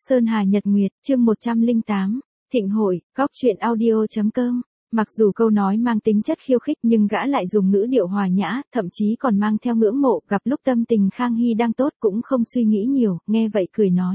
Sơn Hà Nhật Nguyệt, chương 108, Thịnh hội, góc truyện audio.com. Mặc dù câu nói mang tính chất khiêu khích nhưng gã lại dùng ngữ điệu hòa nhã, thậm chí còn mang theo ngưỡng mộ, gặp lúc tâm tình Khang Hy đang tốt cũng không suy nghĩ nhiều, nghe vậy cười nói.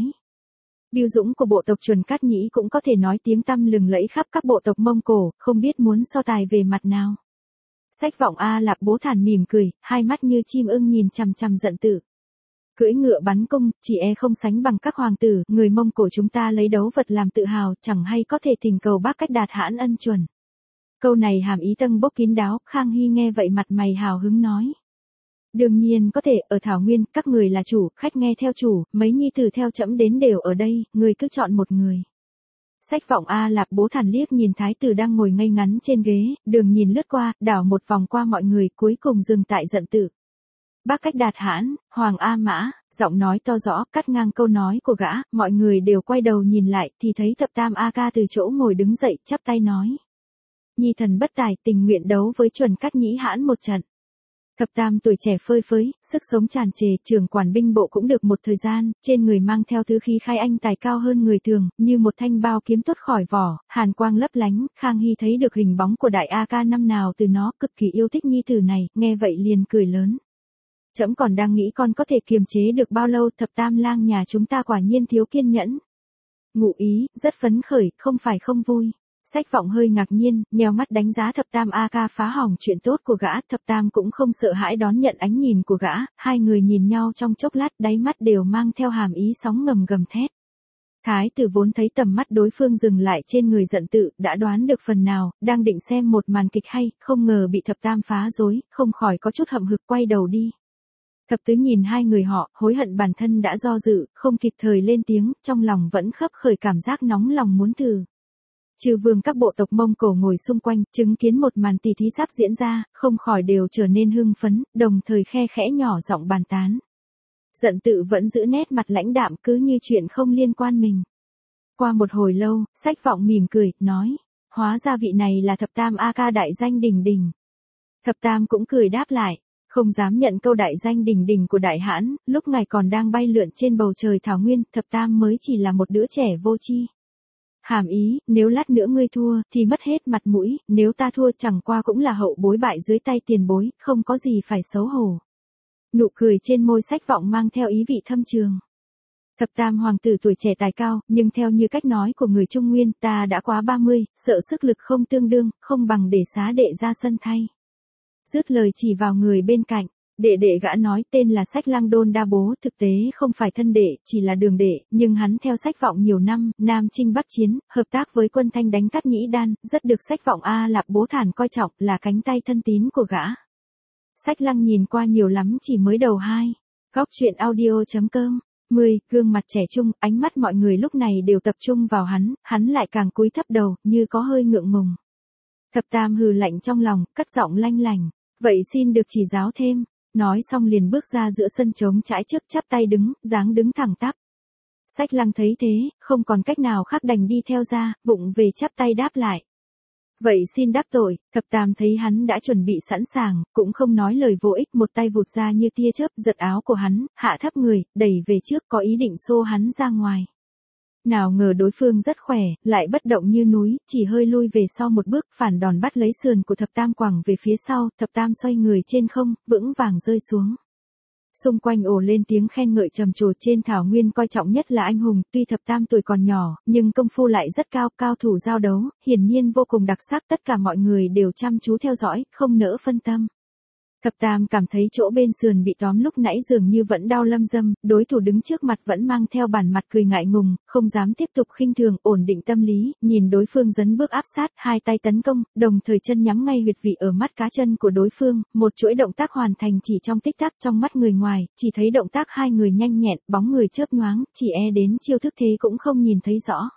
Bưu dũng của bộ tộc Chuẩn Cát Nhĩ cũng có thể nói tiếng tăm lừng lẫy khắp các bộ tộc Mông Cổ, không biết muốn so tài về mặt nào. Sách Vọng A Lạp Bố Thản mỉm cười, hai mắt như chim ưng nhìn chằm chằm Dận Tự. Cưỡi ngựa bắn cung, chỉ e không sánh bằng các hoàng tử, người Mông Cổ chúng ta lấy đấu vật làm tự hào, chẳng hay có thể tình cầu Bác Cách Đạt hãn ân chuẩn. Câu này hàm ý tâng bốc kín đáo, Khang Hy nghe vậy mặt mày hào hứng nói. Đương nhiên có thể, ở Thảo Nguyên, các người là chủ, khách nghe theo chủ, mấy nhi tử theo trẫm đến đều ở đây, người cứ chọn một người. Sách Vọng A Lạp Bố Thản liếc nhìn thái tử đang ngồi ngây ngắn trên ghế, đường nhìn lướt qua, đảo một vòng qua mọi người, cuối cùng dừng tại Dận Tự. Bác Cách Đạt hãn, Hoàng A Mã, giọng nói to rõ, cắt ngang câu nói của gã, mọi người đều quay đầu nhìn lại, thì thấy Thập Tam A Ca từ chỗ ngồi đứng dậy, chắp tay nói. Nhi thần bất tài, tình nguyện đấu với Chuẩn Cát Nhĩ hãn một trận. Thập Tam tuổi trẻ phơi phới, sức sống tràn trề, trưởng quản binh bộ cũng được một thời gian, trên người mang theo thứ khí khai anh tài cao hơn người thường, như một thanh bao kiếm tuốt khỏi vỏ, hàn quang lấp lánh, Khang Hy thấy được hình bóng của đại A Ca năm nào từ nó, cực kỳ yêu thích nhi tử này, nghe vậy liền cười lớn. Trẫm còn đang nghĩ con có thể kiềm chế được bao lâu, Thập Tam lang nhà chúng ta quả nhiên thiếu kiên nhẫn. Ngụ ý, rất phấn khởi, không phải không vui. Sách Vọng hơi ngạc nhiên, nheo mắt đánh giá Thập Tam A Ca phá hỏng chuyện tốt của gã, Thập Tam cũng không sợ hãi đón nhận ánh nhìn của gã, hai người nhìn nhau trong chốc lát, đáy mắt đều mang theo hàm ý sóng ngầm gầm thét. Thái tử vốn thấy tầm mắt đối phương dừng lại trên người Dận Tự, đã đoán được phần nào, đang định xem một màn kịch hay, không ngờ bị Thập Tam phá rối, không khỏi có chút hậm hực quay đầu đi. Thập Tứ nhìn hai người họ, hối hận bản thân đã do dự, không kịp thời lên tiếng, trong lòng vẫn khấp khởi cảm giác nóng lòng muốn thử. Chư vương các bộ tộc Mông Cổ ngồi xung quanh, chứng kiến một màn tỷ thí sắp diễn ra, không khỏi đều trở nên hưng phấn, đồng thời khe khẽ nhỏ giọng bàn tán. Dận Tự vẫn giữ nét mặt lãnh đạm cứ như chuyện không liên quan mình. Qua một hồi lâu, Sách Vọng mỉm cười, nói, hóa ra vị này là Thập Tam A Ca đại danh đỉnh đỉnh. Thập Tam cũng cười đáp lại. Không dám nhận câu đại danh đỉnh đỉnh của đại hãn, lúc ngài còn đang bay lượn trên bầu trời Thảo Nguyên, Thập Tam mới chỉ là một đứa trẻ vô tri. Hàm ý, nếu lát nữa ngươi thua, thì mất hết mặt mũi, nếu ta thua chẳng qua cũng là hậu bối bại dưới tay tiền bối, không có gì phải xấu hổ. Nụ cười trên môi Sách Vọng mang theo ý vị thâm trường. Thập Tam hoàng tử tuổi trẻ tài cao, nhưng theo như cách nói của người Trung Nguyên, ta đã quá 30, sợ sức lực không tương đương, không bằng để xá đệ ra sân thay. Dứt lời chỉ vào người bên cạnh, đệ gã nói tên là Sách Lăng Đôn Đa Bố, thực tế không phải thân đệ, chỉ là đường đệ, nhưng hắn theo Sách Vọng nhiều năm, Nam chinh Bắc chiến, hợp tác với quân Thanh đánh Cát Nhĩ Đan, rất được Sách Vọng A Lạp Bố Thản coi trọng, là cánh tay thân tín của gã. Sách Lăng nhìn qua nhiều lắm chỉ mới đầu 2. Góc truyện audio.com. 10. Gương mặt trẻ trung, ánh mắt mọi người lúc này đều tập trung vào hắn lại càng cúi thấp đầu, như có hơi ngượng ngùng. Thập Tam hừ lạnh trong lòng, cất giọng lanh lành. Vậy xin được chỉ giáo thêm. Nói xong liền bước ra giữa sân trống trải trước, chắp tay đứng, dáng đứng thẳng tắp. Sách Lăng thấy thế, không còn cách nào khác đành đi theo ra, vụng về chắp tay đáp lại. Vậy xin đáp tội. Thập Tam thấy hắn đã chuẩn bị sẵn sàng, cũng không nói lời vô ích, một tay vụt ra như tia chớp, giật áo của hắn, hạ thấp người, đẩy về trước, có ý định xô hắn ra ngoài. Nào ngờ đối phương rất khỏe, lại bất động như núi, chỉ hơi lui về sau một bước, phản đòn bắt lấy sườn của Thập Tam quẳng về phía sau, Thập Tam xoay người trên không, vững vàng rơi xuống. Xung quanh ồ lên tiếng khen ngợi trầm trồ, trên Thảo Nguyên coi trọng nhất là anh hùng, tuy Thập Tam tuổi còn nhỏ, nhưng công phu lại rất cao, cao thủ giao đấu, hiển nhiên vô cùng đặc sắc, tất cả mọi người đều chăm chú theo dõi, không nỡ phân tâm. Thập Tam cảm thấy chỗ bên sườn bị tóm lúc nãy dường như vẫn đau lâm dâm, đối thủ đứng trước mặt vẫn mang theo bản mặt cười ngại ngùng, không dám tiếp tục khinh thường, ổn định tâm lý, nhìn đối phương dấn bước áp sát, hai tay tấn công, đồng thời chân nhắm ngay huyệt vị ở mắt cá chân của đối phương, một chuỗi động tác hoàn thành chỉ trong tích tắc, trong mắt người ngoài, chỉ thấy động tác hai người nhanh nhẹn, bóng người chớp nhoáng, chỉ e đến chiêu thức thế cũng không nhìn thấy rõ.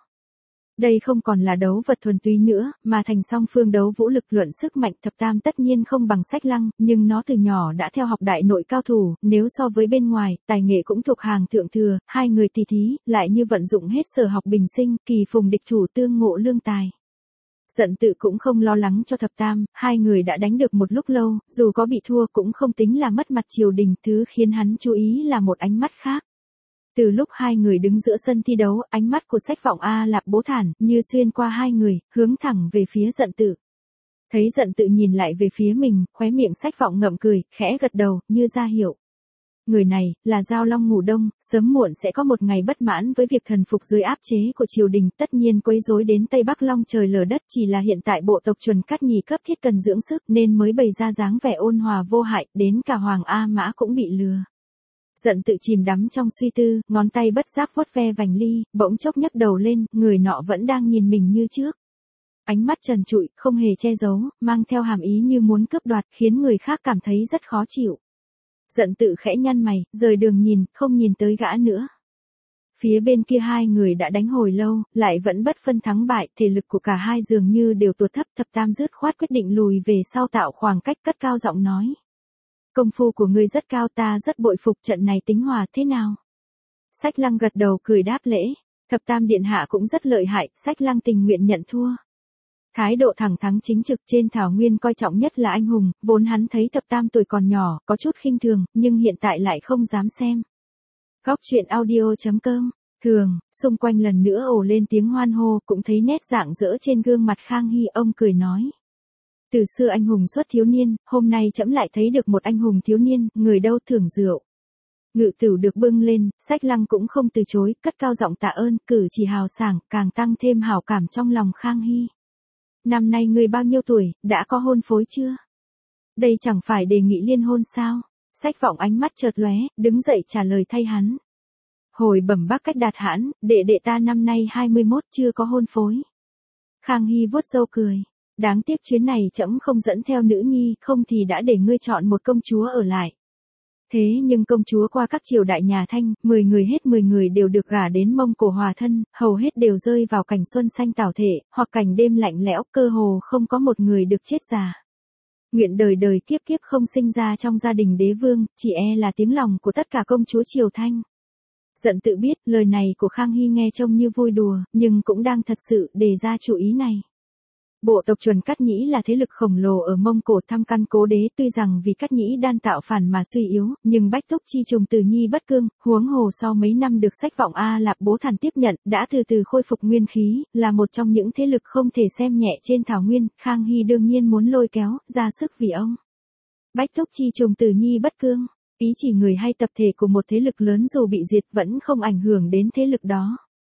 Đây không còn là đấu vật thuần túy nữa, mà thành song phương đấu vũ lực luận sức mạnh. Thập Tam tất nhiên không bằng Sách Lăng, nhưng nó từ nhỏ đã theo học đại nội cao thủ, nếu so với bên ngoài, tài nghệ cũng thuộc hàng thượng thừa, hai người tỷ thí, lại như vận dụng hết sở học bình sinh, kỳ phùng địch thủ tương ngộ lương tài. Dận Tự cũng không lo lắng cho Thập Tam, hai người đã đánh được một lúc lâu, dù có bị thua cũng không tính là mất mặt triều đình, thứ khiến hắn chú ý là một ánh mắt khác. Từ lúc hai người đứng giữa sân thi đấu, ánh mắt của Sách Vọng A Lạp Bố Thản như xuyên qua hai người, hướng thẳng về phía Dận Tự. Thấy Dận Tự nhìn lại về phía mình, khóe miệng Sách Vọng ngậm cười, khẽ gật đầu, như ra hiệu. Người này, là Giao Long ngủ đông, sớm muộn sẽ có một ngày bất mãn với việc thần phục dưới áp chế của triều đình, tất nhiên quấy rối đến Tây Bắc long trời lở đất, chỉ là hiện tại bộ tộc Chuẩn Cát Nhì cấp thiết cần dưỡng sức nên mới bày ra dáng vẻ ôn hòa vô hại, đến cả Hoàng A Mã cũng bị lừa. Dận Tự chìm đắm trong suy tư, ngón tay bất giác vuốt ve vành ly, bỗng chốc nhấc đầu lên, người nọ vẫn đang nhìn mình như trước. Ánh mắt trần trụi, không hề che giấu, mang theo hàm ý như muốn cướp đoạt, khiến người khác cảm thấy rất khó chịu. Dận Tự khẽ nhăn mày, rời đường nhìn, không nhìn tới gã nữa. Phía bên kia hai người đã đánh hồi lâu, lại vẫn bất phân thắng bại, thể lực của cả hai dường như đều tụt thấp. Thập Tam dứt khoát quyết định lùi về sau tạo khoảng cách, cất cao giọng nói. Công phu của ngươi rất cao, ta rất bội phục, trận này tính hòa thế nào? Sách Lăng gật đầu cười đáp lễ. Thập Tam điện hạ cũng rất lợi hại, Sách Lăng tình nguyện nhận thua. Thái độ thẳng thắn chính trực, trên thảo nguyên coi trọng nhất là anh hùng, vốn hắn thấy Thập Tam tuổi còn nhỏ, có chút khinh thường, nhưng hiện tại lại không dám xem. Góc truyện audio.com. Thường, xung quanh lần nữa ồ lên tiếng hoan hô, cũng thấy nét rạng rỡ trên gương mặt Khang Hy, ông cười nói. Từ xưa anh hùng xuất thiếu niên, hôm nay trẫm lại thấy được một anh hùng thiếu niên, người đâu thưởng rượu. Ngự tửu được bưng lên, Sách Lăng cũng không từ chối, cất cao giọng tạ ơn, cử chỉ hào sảng, càng tăng thêm hảo cảm trong lòng Khang Hy. Năm nay ngươi bao nhiêu tuổi, đã có hôn phối chưa? Đây chẳng phải đề nghị liên hôn sao? Sách Vọng ánh mắt chợt lóe, đứng dậy trả lời thay hắn. Hồi bẩm bác Cách Đạt hãn, đệ đệ ta năm nay 21 chưa có hôn phối. Khang Hy vuốt râu cười. Đáng tiếc chuyến này trẫm không dẫn theo nữ nhi, không thì đã để ngươi chọn một công chúa ở lại. Thế nhưng công chúa qua các triều đại nhà Thanh, 10 người hết 10 người đều được gả đến Mông Cổ hòa thân, hầu hết đều rơi vào cảnh xuân xanh tảo thể, hoặc cảnh đêm lạnh lẽo, cơ hồ không có một người được chết già. Nguyện đời đời kiếp kiếp không sinh ra trong gia đình đế vương, chỉ e là tiếng lòng của tất cả công chúa triều Thanh. Dận Tự biết, lời này của Khang Hy nghe trông như vui đùa, nhưng cũng đang thật sự đề ra chủ ý này. Bộ tộc Chuẩn Cát Nhĩ là thế lực khổng lồ ở Mông Cổ thăm căn cố đế, tuy rằng vì Cát Nhĩ đan tạo phản mà suy yếu, nhưng Bách Túc Chi Trùng Từ Nhi bất cương, huống hồ sau mấy năm được Sách Vọng A Lạp Bố Thản tiếp nhận, đã từ từ khôi phục nguyên khí, là một trong những thế lực không thể xem nhẹ trên thảo nguyên, Khang Hy đương nhiên muốn lôi kéo, ra sức vì ông. Bách Túc Chi Trùng Từ Nhi bất cương, ý chỉ người hay tập thể của một thế lực lớn dù bị diệt vẫn không ảnh hưởng đến thế lực đó.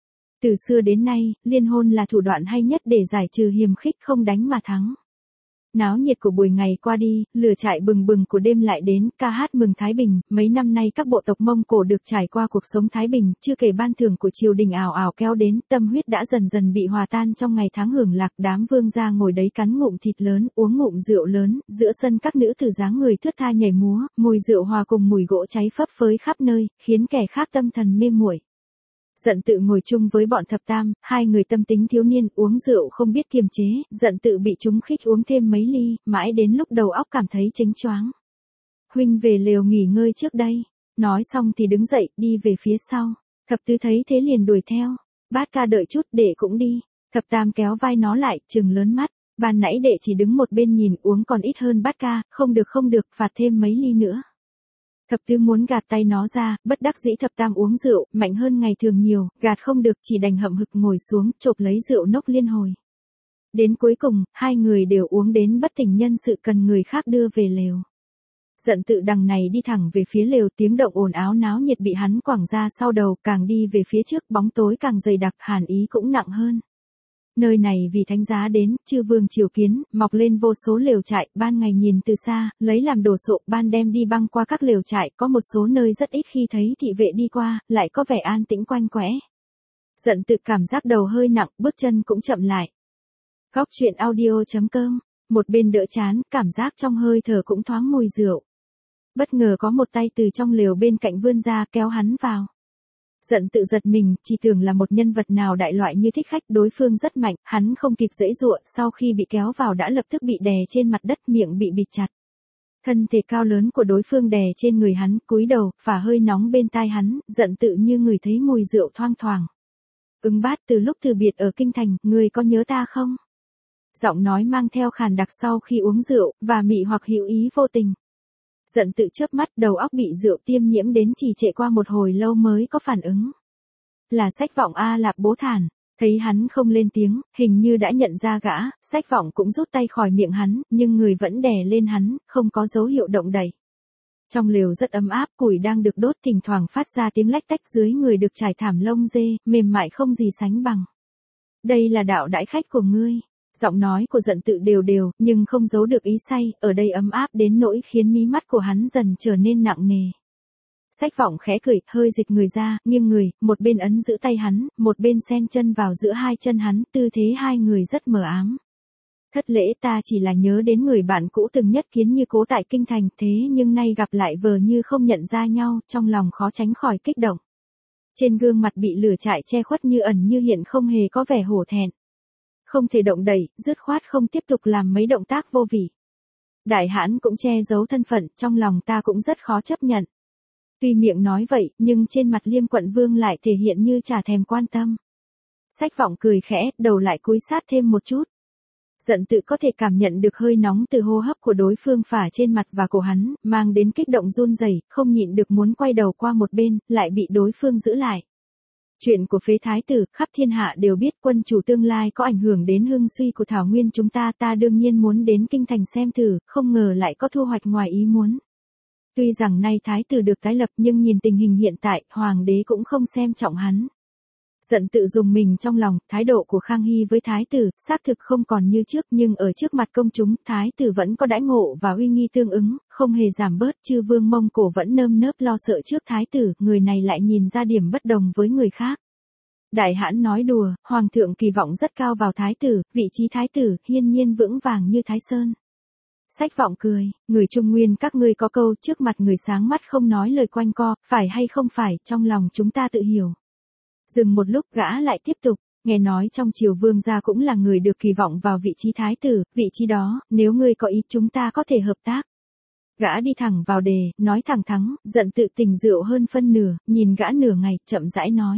Từ xưa đến nay, liên hôn là thủ đoạn hay nhất để giải trừ hiềm khích, không đánh mà thắng. Náo nhiệt của buổi ngày qua đi, lửa trại bừng bừng của đêm lại đến, ca hát mừng Thái Bình, mấy năm nay các bộ tộc Mông Cổ được trải qua cuộc sống Thái Bình, chưa kể ban thưởng của triều đình ào ào kéo đến, tâm huyết đã dần dần bị hòa tan trong ngày tháng hưởng lạc, đám vương gia ngồi đấy cắn ngụm thịt lớn, uống ngụm rượu lớn, giữa sân các nữ tử dáng người thướt tha nhảy múa, mùi rượu hòa cùng mùi gỗ cháy phấp phới khắp nơi, khiến kẻ khác tâm thần mê muội. Dận Tự ngồi chung với bọn Thập Tam, hai người tâm tính thiếu niên, uống rượu không biết kiềm chế, Dận Tự bị chúng khích uống thêm mấy ly, mãi đến lúc đầu óc cảm thấy chếnh choáng. Huynh về lều nghỉ ngơi trước đây. Nói xong thì đứng dậy, đi về phía sau. Thập Tứ thấy thế liền đuổi theo. Bát Ca đợi chút, đệ cũng đi. Thập Tam kéo vai nó lại, trừng lớn mắt. Ban nãy đệ chỉ đứng một bên nhìn, uống còn ít hơn Bát Ca, không được, phạt thêm mấy ly nữa. Thập Tứ muốn gạt tay nó ra, bất đắc dĩ Thập Tam uống rượu, mạnh hơn ngày thường nhiều, gạt không được, chỉ đành hậm hực ngồi xuống, chộp lấy rượu nốc liên hồi. Đến cuối cùng, hai người đều uống đến bất tỉnh nhân sự, cần người khác đưa về lều. Dận Tự đằng này đi thẳng về phía lều, tiếng động ồn áo náo nhiệt bị hắn quẳng ra sau đầu, càng đi về phía trước, bóng tối càng dày đặc, hàn ý cũng nặng hơn. Nơi này vì thánh giá đến, chư vương triều kiến, mọc lên vô số lều trại, ban ngày nhìn từ xa, lấy làm đồ sộ, ban đêm đi băng qua các lều trại, có một số nơi rất ít khi thấy thị vệ đi qua, lại có vẻ an tĩnh quanh quẽ. Dận Tự cảm giác đầu hơi nặng, bước chân cũng chậm lại. Góc truyện audio.com, một bên đỡ chán, cảm giác trong hơi thở cũng thoáng mùi rượu. Bất ngờ có một tay từ trong lều bên cạnh vươn ra kéo hắn vào. Dận Tự giật mình, chỉ tưởng là một nhân vật nào đại loại như thích khách, đối phương rất mạnh, hắn không kịp giãy giụa, sau khi bị kéo vào đã lập tức bị đè trên mặt đất, miệng bị bịt chặt. Thân thể cao lớn của đối phương đè trên người hắn, cúi đầu, phả hơi nóng bên tai hắn, Dận Tự như ngửi thấy mùi rượu thoang thoảng. Ứng Bát, từ lúc từ biệt ở kinh thành, ngươi có nhớ ta không? Giọng nói mang theo khàn đặc sau khi uống rượu, và mị hoặc hữu ý vô tình. Giận tự chớp mắt, đầu óc bị rượu tiêm nhiễm đến trì trệ qua một hồi lâu mới có phản ứng. Là Sách Vọng a. Lạp Bố thản. Thấy hắn không lên tiếng, hình như đã nhận ra gã, Sách Vọng cũng rút tay khỏi miệng hắn, nhưng người vẫn đè lên hắn, không có dấu hiệu động đậy. Trong lều rất ấm áp, củi đang được đốt, thỉnh thoảng phát ra tiếng lách tách, dưới người được trải thảm lông dê, mềm mại không gì sánh bằng. Đây là đạo đãi khách của ngươi. Giọng nói của Giận tự đều đều, nhưng không giấu được ý say, ở đây ấm áp đến nỗi khiến mí mắt của hắn dần trở nên nặng nề. Sách Vọng khẽ cười, hơi dịch người ra, nghiêng người, một bên ấn giữ tay hắn, một bên xen chân vào giữa hai chân hắn, tư thế hai người rất mờ ám. Thất lễ, ta chỉ là nhớ đến người bạn cũ từng nhất kiến như cố tại kinh thành, thế nhưng nay gặp lại vờ như không nhận ra nhau, trong lòng khó tránh khỏi kích động. Trên gương mặt bị lửa trại che khuất như ẩn như hiện, không hề có vẻ hổ thẹn. Không thể động đậy, dứt khoát không tiếp tục làm mấy động tác vô vị. Đại hãn cũng che giấu thân phận, trong lòng ta cũng rất khó chấp nhận. Tuy miệng nói vậy, nhưng trên mặt Liêm Quận Vương lại thể hiện như chả thèm quan tâm. Sách Vọng cười khẽ, đầu lại cúi sát thêm một chút. Giận tự có thể cảm nhận được hơi nóng từ hô hấp của đối phương phả trên mặt và cổ hắn, mang đến kích động run rẩy, không nhịn được muốn quay đầu qua một bên, lại bị đối phương giữ lại. Chuyện của phế thái tử, khắp thiên hạ đều biết, quân chủ tương lai có ảnh hưởng đến hưng suy của Thảo Nguyên chúng ta, ta đương nhiên muốn đến kinh thành xem thử, không ngờ lại có thu hoạch ngoài ý muốn. Tuy rằng nay thái tử được tái lập, nhưng nhìn tình hình hiện tại, hoàng đế cũng không xem trọng hắn. Giận tự dùng mình trong lòng, thái độ của Khang Hy với thái tử, xác thực không còn như trước, nhưng ở trước mặt công chúng, thái tử vẫn có đãi ngộ và uy nghi tương ứng, không hề giảm bớt, chư vương Mông Cổ vẫn nơm nớp lo sợ trước thái tử, người này lại nhìn ra điểm bất đồng với người khác. Đại hãn nói đùa, hoàng thượng kỳ vọng rất cao vào thái tử, vị trí thái tử, hiên nhiên vững vàng như Thái Sơn. Sách Vọng cười, người Trung Nguyên các ngươi có câu, trước mặt người sáng mắt không nói lời quanh co, phải hay không phải, trong lòng chúng ta tự hiểu. Dừng một lúc, gã lại tiếp tục, nghe nói trong triều vương gia cũng là người được kỳ vọng vào vị trí thái tử, vị trí đó, nếu ngươi có ý chúng ta có thể hợp tác. Gã đi thẳng vào đề, nói thẳng thắn, Giận tự tỉnh rượu hơn phân nửa, nhìn gã nửa ngày, chậm rãi nói.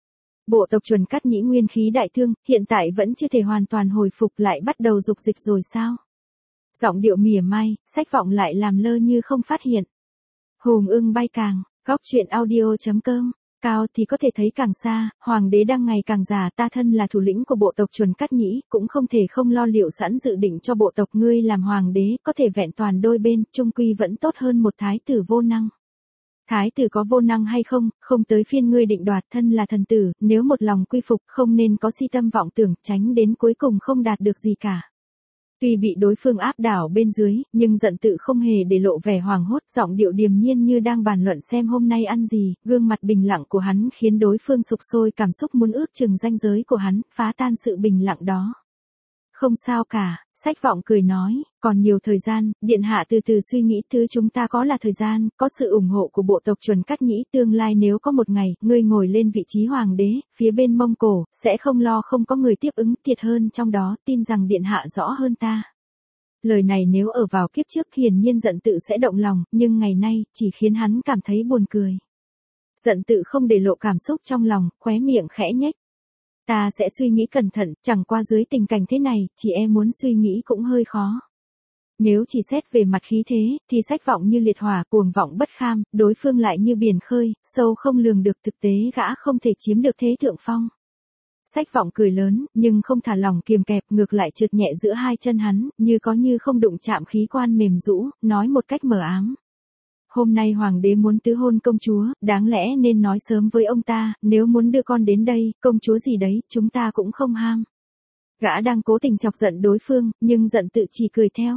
Bộ tộc Chuẩn Cát Nhĩ nguyên khí đại thương, hiện tại vẫn chưa thể hoàn toàn hồi phục, lại bắt đầu dục dịch rồi sao? Giọng điệu mỉa mai, Sách Vọng lại làm lơ như không phát hiện. Hùng ưng bay càng, góc truyện audio.com. Cao thì có thể thấy càng xa, hoàng đế đang ngày càng già, ta thân là thủ lĩnh của bộ tộc Chuẩn Cát Nhĩ, cũng không thể không lo liệu sẵn dự định cho bộ tộc ngươi làm hoàng đế, có thể vẹn toàn đôi bên, chung quy vẫn tốt hơn một thái tử vô năng. Thái tử có vô năng hay không, không tới phiên ngươi định đoạt, thân là thần tử, nếu một lòng quy phục, không nên có si tâm vọng tưởng, tránh đến cuối cùng không đạt được gì cả. Tuy bị đối phương áp đảo bên dưới, nhưng Giận tự không hề để lộ vẻ hoảng hốt, giọng điệu điềm nhiên như đang bàn luận xem hôm nay ăn gì, gương mặt bình lặng của hắn khiến đối phương sục sôi cảm xúc muốn ước chừng ranh giới của hắn, phá tan sự bình lặng đó. Không sao cả, Sách Vọng cười nói, còn nhiều thời gian, điện hạ từ từ suy nghĩ, thứ chúng ta có là thời gian, có sự ủng hộ của bộ tộc Chuẩn Cát Nhĩ, tương lai nếu có một ngày, ngươi ngồi lên vị trí hoàng đế, phía bên Mông Cổ, sẽ không lo không có người tiếp ứng, thiệt hơn trong đó, tin rằng điện hạ rõ hơn ta. Lời này nếu ở vào kiếp trước hiển nhiên Giận tự sẽ động lòng, nhưng ngày nay, chỉ khiến hắn cảm thấy buồn cười. Giận tự không để lộ cảm xúc trong lòng, khóe miệng khẽ nhếch. Ta sẽ suy nghĩ cẩn thận, chẳng qua dưới tình cảnh thế này, chị em muốn suy nghĩ cũng hơi khó. Nếu chỉ xét về mặt khí thế, thì Sách Vọng như liệt hỏa, cuồng vọng bất kham, đối phương lại như biển khơi, sâu không lường được, thực tế gã không thể chiếm được thế thượng phong. Sách Vọng cười lớn, nhưng không thả lỏng kiềm kẹp, ngược lại trượt nhẹ giữa hai chân hắn, như có như không đụng chạm khí quan mềm rũ, nói một cách mờ ám. Hôm nay hoàng đế muốn tứ hôn công chúa, đáng lẽ nên nói sớm với ông ta, nếu muốn đưa con đến đây, công chúa gì đấy, chúng ta cũng không ham. Gã đang cố tình chọc giận đối phương, nhưng Giận tự chỉ cười theo.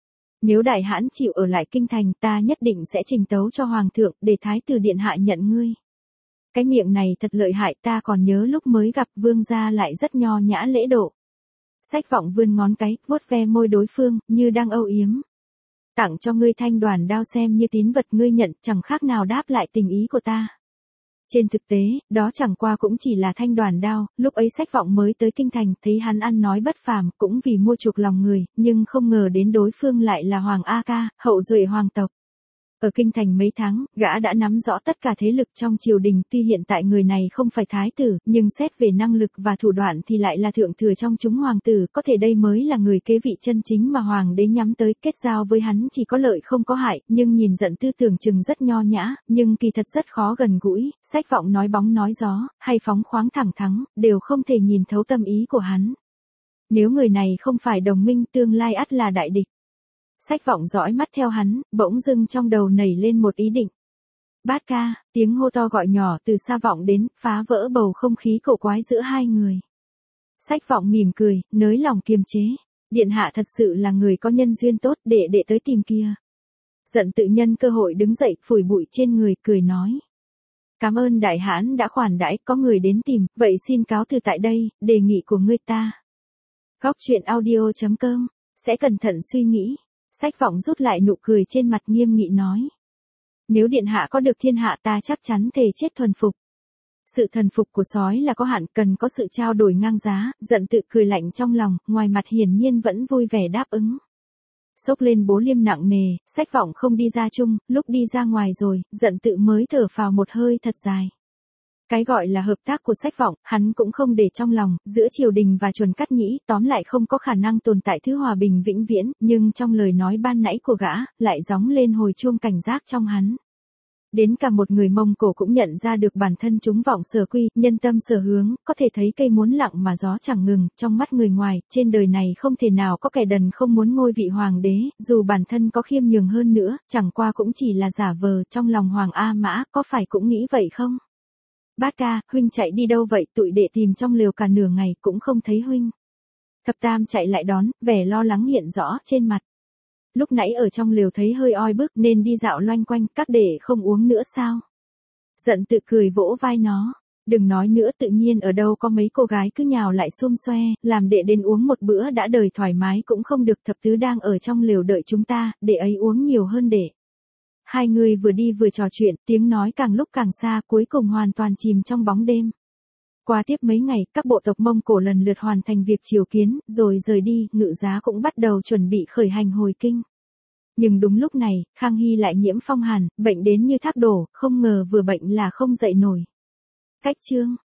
Nếu đại hãn chịu ở lại kinh thành, ta nhất định sẽ trình tấu cho hoàng thượng, để thái tử điện hạ nhận ngươi. Cái miệng này thật lợi hại, ta còn nhớ lúc mới gặp vương gia lại rất nho nhã lễ độ. Sách Vọng vươn ngón cái, vuốt ve môi đối phương, như đang âu yếm. Tặng cho ngươi thanh đoàn đao xem như tín vật, ngươi nhận, chẳng khác nào đáp lại tình ý của ta. Trên thực tế, đó chẳng qua cũng chỉ là thanh đoàn đao, lúc ấy Sách Vọng mới tới kinh thành, thấy hắn ăn nói bất phàm, cũng vì mua chuộc lòng người, nhưng không ngờ đến đối phương lại là Hoàng A Ca, hậu duệ hoàng tộc. Ở kinh thành mấy tháng, gã đã nắm rõ tất cả thế lực trong triều đình, tuy hiện tại người này không phải thái tử, nhưng xét về năng lực và thủ đoạn thì lại là thượng thừa trong chúng hoàng tử, có thể đây mới là người kế vị chân chính mà hoàng đế nhắm tới, kết giao với hắn chỉ có lợi không có hại, nhưng nhìn giận tư tưởng chừng rất nho nhã, nhưng kỳ thật rất khó gần gũi, sách vọng nói bóng nói gió, hay phóng khoáng thẳng thắn, đều không thể nhìn thấu tâm ý của hắn. Nếu người này không phải đồng minh, tương lai ắt là đại địch. Sách vọng dõi mắt theo hắn, bỗng dưng trong đầu nảy lên một ý định. Bát ca, tiếng hô to gọi nhỏ từ xa vọng đến, phá vỡ bầu không khí cổ quái giữa hai người. Sách vọng mỉm cười, nới lòng kiềm chế. Điện hạ thật sự là người có nhân duyên tốt, để tới tìm kia. Giận tự nhân cơ hội đứng dậy, phủi bụi trên người, cười nói. Cảm ơn đại hãn đã khoản đãi, có người đến tìm, vậy xin cáo từ tại đây, đề nghị của ngươi ta. Góc truyện audio.com, sẽ cẩn thận suy nghĩ. Sách vọng rút lại nụ cười trên mặt, nghiêm nghị nói. Nếu điện hạ có được thiên hạ ta chắc chắn thề chết thuần phục. Sự thần phục của sói là có hạn, cần có sự trao đổi ngang giá. Giận tự cười lạnh trong lòng, ngoài mặt hiển nhiên vẫn vui vẻ đáp ứng. Xốc lên bố liêm nặng nề, sách vọng không đi ra chung, lúc đi ra ngoài rồi, giận tự mới thở phào một hơi thật dài. Cái gọi là hợp tác của sách vọng, hắn cũng không để trong lòng, giữa triều đình và Chuẩn Cát Nhĩ, tóm lại không có khả năng tồn tại thứ hòa bình vĩnh viễn, nhưng trong lời nói ban nãy của gã, lại gióng lên hồi chuông cảnh giác trong hắn. Đến cả một người Mông Cổ cũng nhận ra được bản thân chúng vọng sở quy, nhân tâm sở hướng, có thể thấy cây muốn lặng mà gió chẳng ngừng, trong mắt người ngoài, trên đời này không thể nào có kẻ đần không muốn ngôi vị hoàng đế, dù bản thân có khiêm nhường hơn nữa, chẳng qua cũng chỉ là giả vờ, trong lòng Hoàng A Mã, có phải cũng nghĩ vậy không? Bát ca, huynh chạy đi đâu vậy? Tụi đệ tìm trong lều cả nửa ngày cũng không thấy huynh. Thập tam chạy lại đón, vẻ lo lắng hiện rõ trên mặt. Lúc nãy ở trong lều thấy hơi oi bức nên đi dạo loanh quanh, các đệ không uống nữa sao? Giận tự cười vỗ vai nó. Đừng nói nữa, tự nhiên ở đâu có mấy cô gái cứ nhào lại xum xoe, làm đệ đến uống một bữa đã đời thoải mái cũng không được. Thập tứ đang ở trong lều đợi chúng ta, đệ ấy uống nhiều hơn đệ. Hai người vừa đi vừa trò chuyện, tiếng nói càng lúc càng xa, cuối cùng hoàn toàn chìm trong bóng đêm. Qua tiếp mấy ngày, các bộ tộc Mông Cổ lần lượt hoàn thành việc triều kiến, rồi rời đi, Ngự Giá cũng bắt đầu chuẩn bị khởi hành hồi kinh. Nhưng đúng lúc này, Khang Hy lại nhiễm phong hàn, bệnh đến như thác đổ, không ngờ vừa bệnh là không dậy nổi. Cách chương